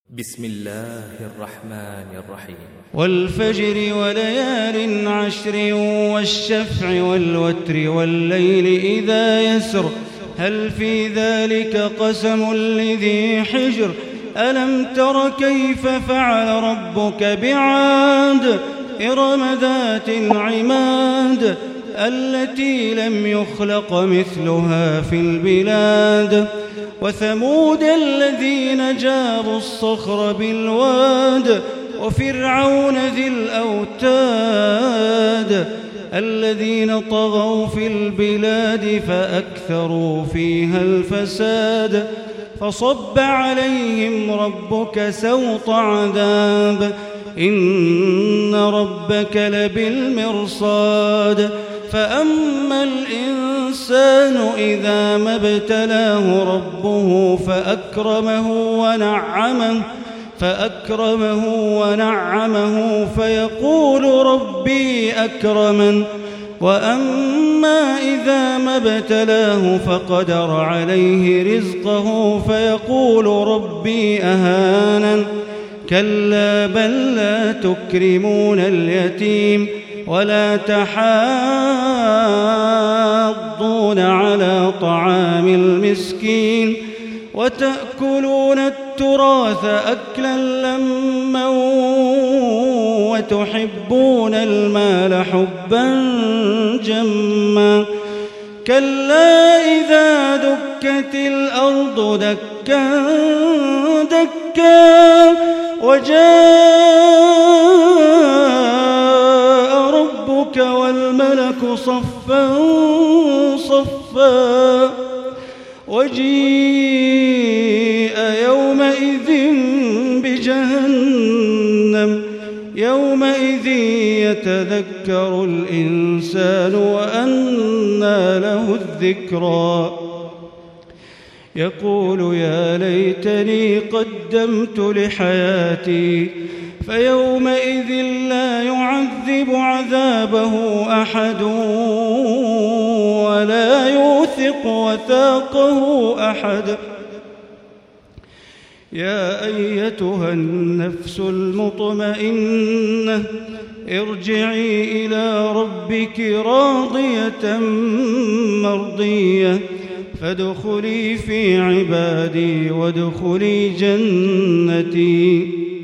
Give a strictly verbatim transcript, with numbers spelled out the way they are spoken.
بسم الله الرحمن الرحيم. والفجر وليال عشر والشفع والوتر والليل إذا يسر هل في ذلك قسم لذي حجر ألم تر كيف فعل ربك بعاد إرم ذات العماد التي لم يخلق مثلها في البلاد وثمود الذين جابوا الصخر بالواد وفرعون ذي الأوتاد الذين طغوا في البلاد فأكثروا فيها الفساد فصب عليهم ربك سوط عذاب إن ربك لبالمرصاد فأما الإنسان إذا ما ابتلاه ربه فأكرمه ونعمه فأكرمه ونعمه فيقول ربي أكرمن وأما إذا ما ابتلاه فقدر عليه رزقه فيقول ربي أهانن كلا بل لا تكرمون اليتيم ولا تحاضون على طعام المسكين وتأكلون التراث أكلا لما وتحبون المال حبا جما كلا إذا دكت الأرض دكا دكا وجاء ربك والملك صفا صفا وجيء يومئذ بجهنم يومئذ يتذكر الإنسان وأنى له الذكرى يقول يا ليتني قدمت لحياتي فيومئذ لا يعذب عذابه أحد ولا يوثق وثاقه أحد يا أيتها النفس المطمئنة ارجعي إلى ربك راضية مرضية فادخلي في عبادي وادخلي جنتي.